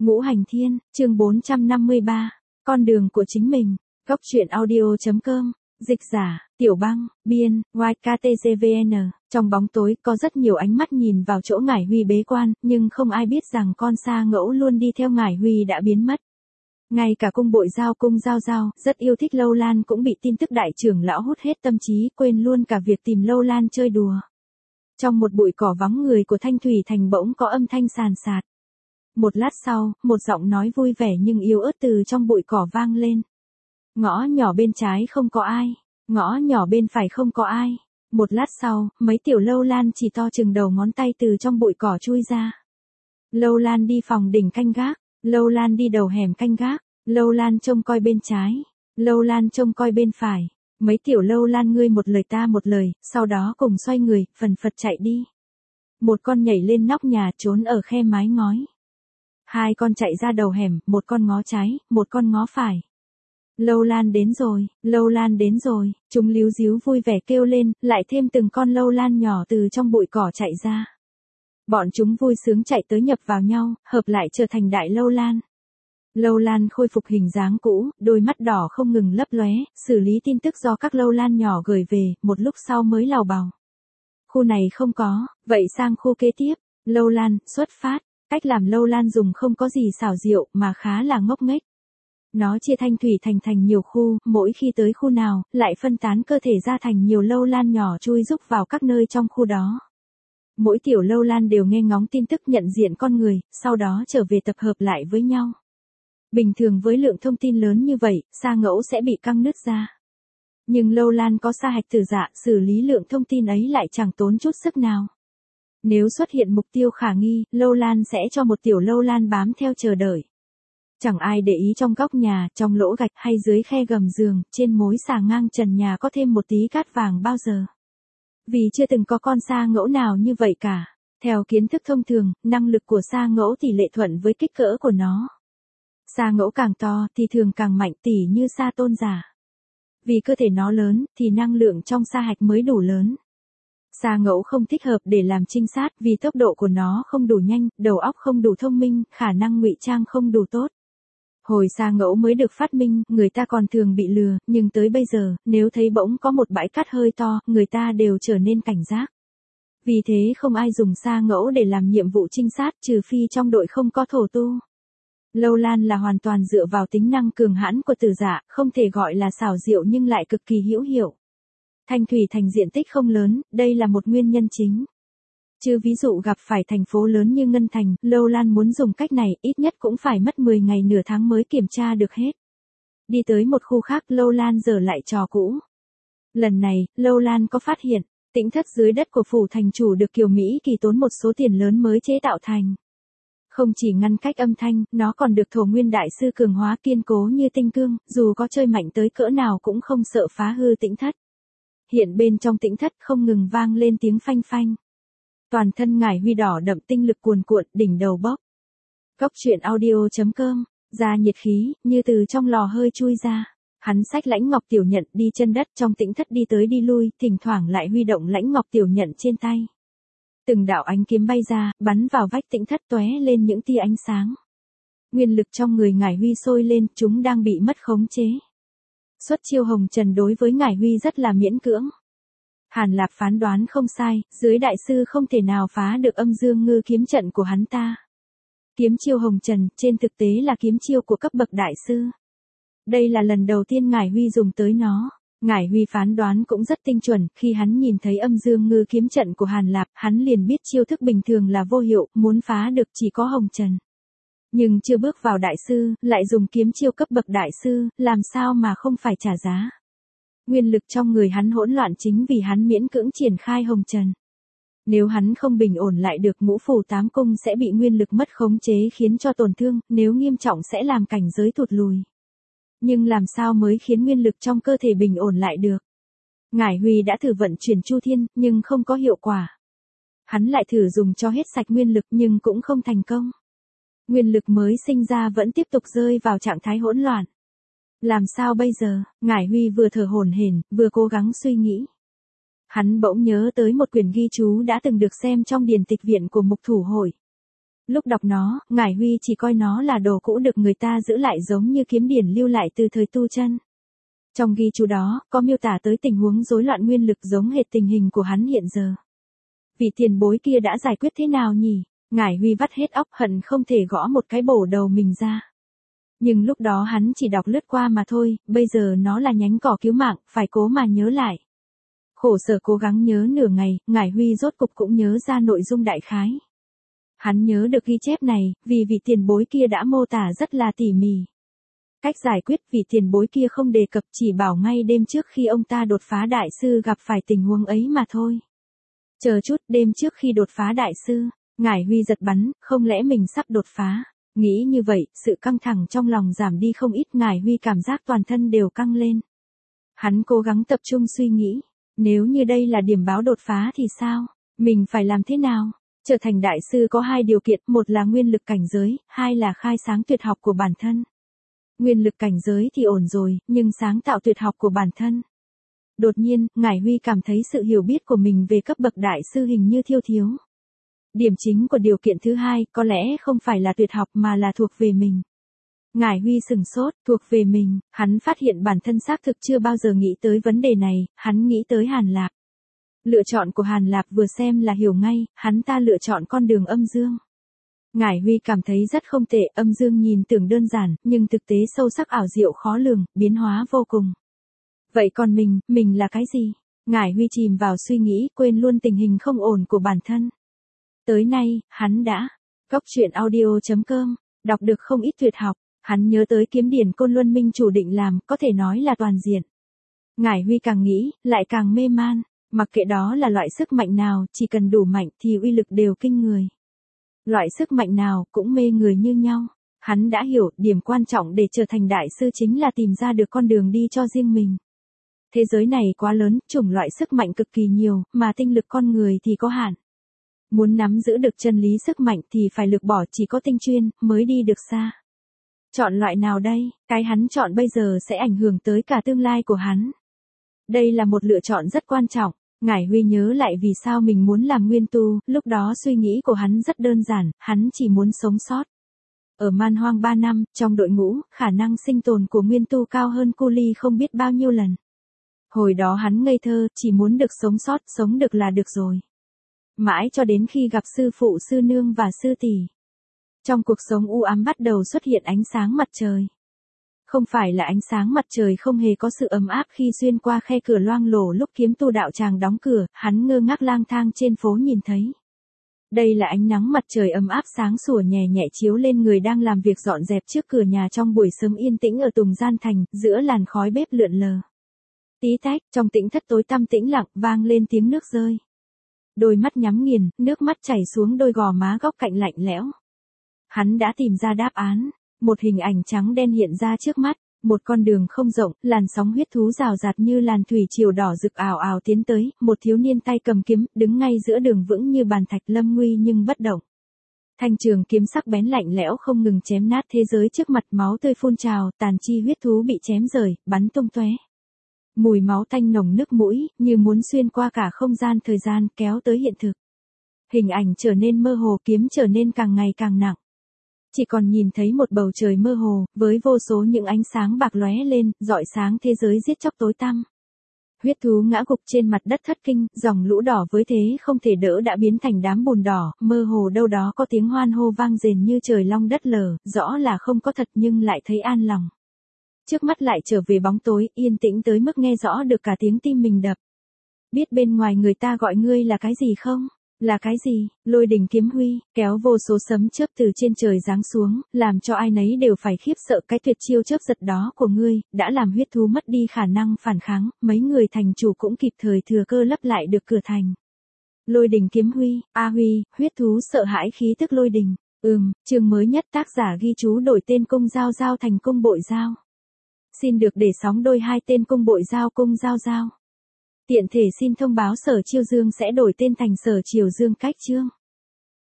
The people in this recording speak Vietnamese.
Ngũ Hành Thiên, chương 453, con đường của chính mình, góc truyện audio.com, dịch giả, Tiểu Băng, biên, YKTGVN, trong bóng tối có rất nhiều ánh mắt nhìn vào chỗ Ngải Huy bế quan, nhưng không ai biết rằng con Sa Ngẫu luôn đi theo Ngải Huy đã biến mất. Ngay cả cung bội giao cung giao giao, rất yêu thích Lâu Lan cũng bị tin tức đại trưởng lão hút hết tâm trí, quên luôn cả việc tìm Lâu Lan chơi đùa. Trong một bụi cỏ vắng người của Thanh Thủy Thành bỗng có âm thanh sàn sạt. Một lát sau, một giọng nói vui vẻ nhưng yếu ớt từ trong bụi cỏ vang lên. Ngõ nhỏ bên trái không có ai, ngõ nhỏ bên phải không có ai. Một lát sau, mấy tiểu Lâu Lan chỉ to chừng đầu ngón tay từ trong bụi cỏ chui ra. Lâu Lan đi phòng đỉnh canh gác, Lâu Lan đi đầu hẻm canh gác, Lâu Lan trông coi bên trái, Lâu Lan trông coi bên phải. Mấy tiểu Lâu Lan ngươi một lời ta một lời, sau đó cùng xoay người, phần phật chạy đi. Một con nhảy lên nóc nhà trốn ở khe mái ngói. Hai con chạy ra đầu hẻm, một con ngó trái, một con ngó phải. Lâu Lan đến rồi, Lâu Lan đến rồi, chúng líu díu vui vẻ kêu lên, lại thêm từng con Lâu Lan nhỏ từ trong bụi cỏ chạy ra. Bọn chúng vui sướng chạy tới nhập vào nhau, hợp lại trở thành đại Lâu Lan. Lâu Lan khôi phục hình dáng cũ, đôi mắt đỏ không ngừng lấp lóe, xử lý tin tức do các Lâu Lan nhỏ gửi về, một lúc sau mới lào bào. Khu này không có, vậy sang khu kế tiếp, Lâu Lan, xuất phát. Cách làm Lâu Lan dùng không có gì xảo diệu mà khá là ngốc nghếch. Nó chia Thanh Thủy Thành thành nhiều khu, mỗi khi tới khu nào, lại phân tán cơ thể ra thành nhiều Lâu Lan nhỏ chui rúc vào các nơi trong khu đó. Mỗi tiểu Lâu Lan đều nghe ngóng tin tức nhận diện con người, sau đó trở về tập hợp lại với nhau. Bình thường với lượng thông tin lớn như vậy, Sa Ngẫu sẽ bị căng nứt ra. Nhưng Lâu Lan có Sa Hạch Tử Dạ, xử lý lượng thông tin ấy lại chẳng tốn chút sức nào. Nếu xuất hiện mục tiêu khả nghi, Lâu Lan sẽ cho một tiểu Lâu Lan bám theo chờ đợi. Chẳng ai để ý trong góc nhà, trong lỗ gạch hay dưới khe gầm giường, trên mối xà ngang trần nhà có thêm một tí cát vàng bao giờ. Vì chưa từng có con Sa Ngẫu nào như vậy cả. Theo kiến thức thông thường, năng lực của Sa Ngẫu tỷ lệ thuận với kích cỡ của nó. Sa Ngẫu càng to thì thường càng mạnh, tỉ như Sa Tôn Giả. Vì cơ thể nó lớn, thì năng lượng trong Sa Hạch mới đủ lớn. Sa Ngẫu không thích hợp để làm trinh sát vì tốc độ của nó không đủ nhanh, đầu óc không đủ thông minh, khả năng ngụy trang không đủ tốt. Hồi Sa Ngẫu mới được phát minh, người ta còn thường bị lừa, nhưng tới bây giờ, nếu thấy bỗng có một bãi cát hơi to, người ta đều trở nên cảnh giác. Vì thế không ai dùng Sa Ngẫu để làm nhiệm vụ trinh sát trừ phi trong đội không có thổ tu. Lâu Lan là hoàn toàn dựa vào tính năng cường hãn của Tử Dạ, không thể gọi là xảo diệu nhưng lại cực kỳ hữu hiệu. Thanh Thủy Thành diện tích không lớn, đây là một nguyên nhân chính. Chứ ví dụ gặp phải thành phố lớn như Ngân Thành, Lâu Lan muốn dùng cách này ít nhất cũng phải mất 10 ngày nửa tháng mới kiểm tra được hết. Đi tới một khu khác, Lâu Lan dở lại trò cũ. Lần này, Lâu Lan có phát hiện, tĩnh thất dưới đất của phủ thành chủ được Kiều Mỹ Kỳ tốn một số tiền lớn mới chế tạo thành. Không chỉ ngăn cách âm thanh, nó còn được Thổ Nguyên Đại Sư cường hóa kiên cố như tinh cương, dù có chơi mạnh tới cỡ nào cũng không sợ phá hư tĩnh thất. Hiện bên trong tĩnh thất không ngừng vang lên tiếng phanh phanh. Toàn thân Ngải Huy đỏ đậm tinh lực cuồn cuộn, đỉnh đầu bốc. Góc truyện audio.com, ra nhiệt khí, như từ trong lò hơi chui ra. Hắn xách lãnh ngọc tiểu nhận đi chân đất trong tĩnh thất đi tới đi lui, thỉnh thoảng lại huy động lãnh ngọc tiểu nhận trên tay. Từng đạo ánh kiếm bay ra, bắn vào vách tĩnh thất tóe lên những tia ánh sáng. Nguyên lực trong người Ngải Huy sôi lên, chúng đang bị mất khống chế. Xuất chiêu hồng trần đối với Ngải Huy rất là miễn cưỡng. Hàn Lạp phán đoán không sai, dưới đại sư không thể nào phá được âm dương ngư kiếm trận của hắn ta. Kiếm chiêu hồng trần, trên thực tế là kiếm chiêu của cấp bậc đại sư. Đây là lần đầu tiên Ngải Huy dùng tới nó. Ngải Huy phán đoán cũng rất tinh chuẩn, khi hắn nhìn thấy âm dương ngư kiếm trận của Hàn Lạp, hắn liền biết chiêu thức bình thường là vô hiệu, muốn phá được chỉ có hồng trần. Nhưng chưa bước vào đại sư, lại dùng kiếm chiêu cấp bậc đại sư, làm sao mà không phải trả giá. Nguyên lực trong người hắn hỗn loạn chính vì hắn miễn cưỡng triển khai hồng trần. Nếu hắn không bình ổn lại được ngũ phủ tám cung sẽ bị nguyên lực mất khống chế khiến cho tổn thương, nếu nghiêm trọng sẽ làm cảnh giới tụt lùi. Nhưng làm sao mới khiến nguyên lực trong cơ thể bình ổn lại được? Ngải Huy đã thử vận chuyển Chu Thiên, nhưng không có hiệu quả. Hắn lại thử dùng cho hết sạch nguyên lực nhưng cũng không thành công. Nguyên lực mới sinh ra vẫn tiếp tục rơi vào trạng thái hỗn loạn. Làm sao bây giờ? Ngải Huy vừa thở hổn hển, vừa cố gắng suy nghĩ. Hắn bỗng nhớ tới một quyển ghi chú đã từng được xem trong điển tịch viện của Mục Thủ Hội. Lúc đọc nó, Ngải Huy chỉ coi nó là đồ cũ được người ta giữ lại giống như kiếm điển lưu lại từ thời Tu Chân. Trong ghi chú đó, có miêu tả tới tình huống rối loạn nguyên lực giống hệt tình hình của hắn hiện giờ. Vị tiền bối kia đã giải quyết thế nào nhỉ? Ngải Huy vắt hết óc hận không thể gõ một cái bổ đầu mình ra. Nhưng lúc đó hắn chỉ đọc lướt qua mà thôi, bây giờ nó là nhánh cỏ cứu mạng, phải cố mà nhớ lại. Khổ sở cố gắng nhớ nửa ngày, Ngải Huy rốt cục cũng nhớ ra nội dung đại khái. Hắn nhớ được ghi chép này, vì vị tiền bối kia đã mô tả rất là tỉ mỉ. Cách giải quyết vị tiền bối kia không đề cập, chỉ bảo ngay đêm trước khi ông ta đột phá đại sư gặp phải tình huống ấy mà thôi. Chờ chút, đêm trước khi đột phá đại sư, Ngải Huy giật bắn, không lẽ mình sắp đột phá? Nghĩ như vậy, sự căng thẳng trong lòng giảm đi không ít, Ngải Huy cảm giác toàn thân đều căng lên. Hắn cố gắng tập trung suy nghĩ, nếu như đây là điểm báo đột phá thì sao? Mình phải làm thế nào? Trở thành đại sư có hai điều kiện, một là nguyên lực cảnh giới, hai là khai sáng tuyệt học của bản thân. Nguyên lực cảnh giới thì ổn rồi, nhưng sáng tạo tuyệt học của bản thân. Đột nhiên, Ngải Huy cảm thấy sự hiểu biết của mình về cấp bậc đại sư hình như thiêu thiếu. Điểm chính của điều kiện thứ hai có lẽ không phải là tuyệt học mà là thuộc về mình. Ngải Huy sừng sốt, thuộc về mình, hắn phát hiện bản thân xác thực chưa bao giờ nghĩ tới vấn đề này, hắn nghĩ tới Hàn Lạp. Lựa chọn của Hàn Lạp vừa xem là hiểu ngay, hắn ta lựa chọn con đường âm dương. Ngải Huy cảm thấy rất không tệ, âm dương nhìn tưởng đơn giản, nhưng thực tế sâu sắc ảo diệu khó lường, biến hóa vô cùng. Vậy còn mình là cái gì? Ngải Huy chìm vào suy nghĩ, quên luôn tình hình không ổn của bản thân. Tới nay, hắn đã Cốc truyện audio.com, đọc được không ít tuyệt học, hắn nhớ tới kiếm điển Côn Luân Minh chủ định làm, có thể nói là toàn diện. Ngải Huy càng nghĩ, lại càng mê man, mặc kệ đó là loại sức mạnh nào, chỉ cần đủ mạnh thì uy lực đều kinh người. Loại sức mạnh nào cũng mê người như nhau. Hắn đã hiểu, điểm quan trọng để trở thành đại sư chính là tìm ra được con đường đi cho riêng mình. Thế giới này quá lớn, chủng loại sức mạnh cực kỳ nhiều, mà tinh lực con người thì có hạn. Muốn nắm giữ được chân lý sức mạnh thì phải lược bỏ, chỉ có tinh chuyên mới đi được xa. Chọn loại nào đây? Cái hắn chọn bây giờ sẽ ảnh hưởng tới cả tương lai của hắn. Đây là một lựa chọn rất quan trọng. Ngải Huy nhớ lại vì sao mình muốn làm nguyên tu, lúc đó suy nghĩ của hắn rất đơn giản, hắn chỉ muốn sống sót. Ở man hoang 3 năm, trong đội ngũ, khả năng sinh tồn của nguyên tu cao hơn cu ly không biết bao nhiêu lần. Hồi đó hắn ngây thơ, chỉ muốn được sống sót, sống được là được rồi. Mãi cho đến khi gặp sư phụ sư nương và sư tỷ. Trong cuộc sống u ám bắt đầu xuất hiện ánh sáng mặt trời. Không phải là ánh sáng mặt trời không hề có sự ấm áp khi xuyên qua khe cửa loang lổ lúc kiếm tu đạo tràng đóng cửa, hắn ngơ ngác lang thang trên phố nhìn thấy. Đây là ánh nắng mặt trời ấm áp sáng sủa nhẹ nhẹ chiếu lên người đang làm việc dọn dẹp trước cửa nhà trong buổi sớm yên tĩnh ở Tùng Gian Thành, giữa làn khói bếp lượn lờ. Tí tách, trong tĩnh thất tối tăm tĩnh lặng, vang lên tiếng nước rơi. Đôi mắt nhắm nghiền, nước mắt chảy xuống đôi gò má góc cạnh lạnh lẽo. Hắn đã tìm ra đáp án. Một hình ảnh trắng đen hiện ra trước mắt, một con đường không rộng, làn sóng huyết thú rào rạt như làn thủy triều đỏ rực ào ào tiến tới, một thiếu niên tay cầm kiếm, đứng ngay giữa đường vững như bàn thạch, lâm nguy nhưng bất động. Thanh trường kiếm sắc bén lạnh lẽo không ngừng chém nát thế giới trước mặt, máu tươi phun trào, tàn chi huyết thú bị chém rời, bắn tung tóe. Mùi máu tanh nồng nức mũi, như muốn xuyên qua cả không gian thời gian, kéo tới hiện thực. Hình ảnh trở nên mơ hồ, kiếm trở nên càng ngày càng nặng. Chỉ còn nhìn thấy một bầu trời mơ hồ, với vô số những ánh sáng bạc lóe lên, rọi sáng thế giới giết chóc tối tăm. Huyết thú ngã gục trên mặt đất thất kinh, dòng lũ đỏ với thế không thể đỡ đã biến thành đám bùn đỏ, mơ hồ đâu đó có tiếng hoan hô vang rền như trời long đất lở, rõ là không có thật nhưng lại thấy an lòng. Trước mắt lại trở về bóng tối, yên tĩnh tới mức nghe rõ được cả tiếng tim mình đập. Biết bên ngoài người ta gọi ngươi là cái gì không? Là cái gì? Lôi đình kiếm huy, kéo vô số sấm chớp từ trên trời giáng xuống, làm cho ai nấy đều phải khiếp sợ. Cái tuyệt chiêu chớp giật đó của ngươi, đã làm huyết thú mất đi khả năng phản kháng, mấy người thành chủ cũng kịp thời thừa cơ lấp lại được cửa thành. Lôi đình kiếm huy, A Huy, huyết thú sợ hãi khí tức lôi đình. Chương mới nhất tác giả ghi chú đổi tên cung giao giao thành cung bội giao. Xin được để sóng đôi hai tên cung bội giao cung giao giao. Tiện thể xin thông báo Sở Chiêu Dương sẽ đổi tên thành Sở Triều Dương cách chương.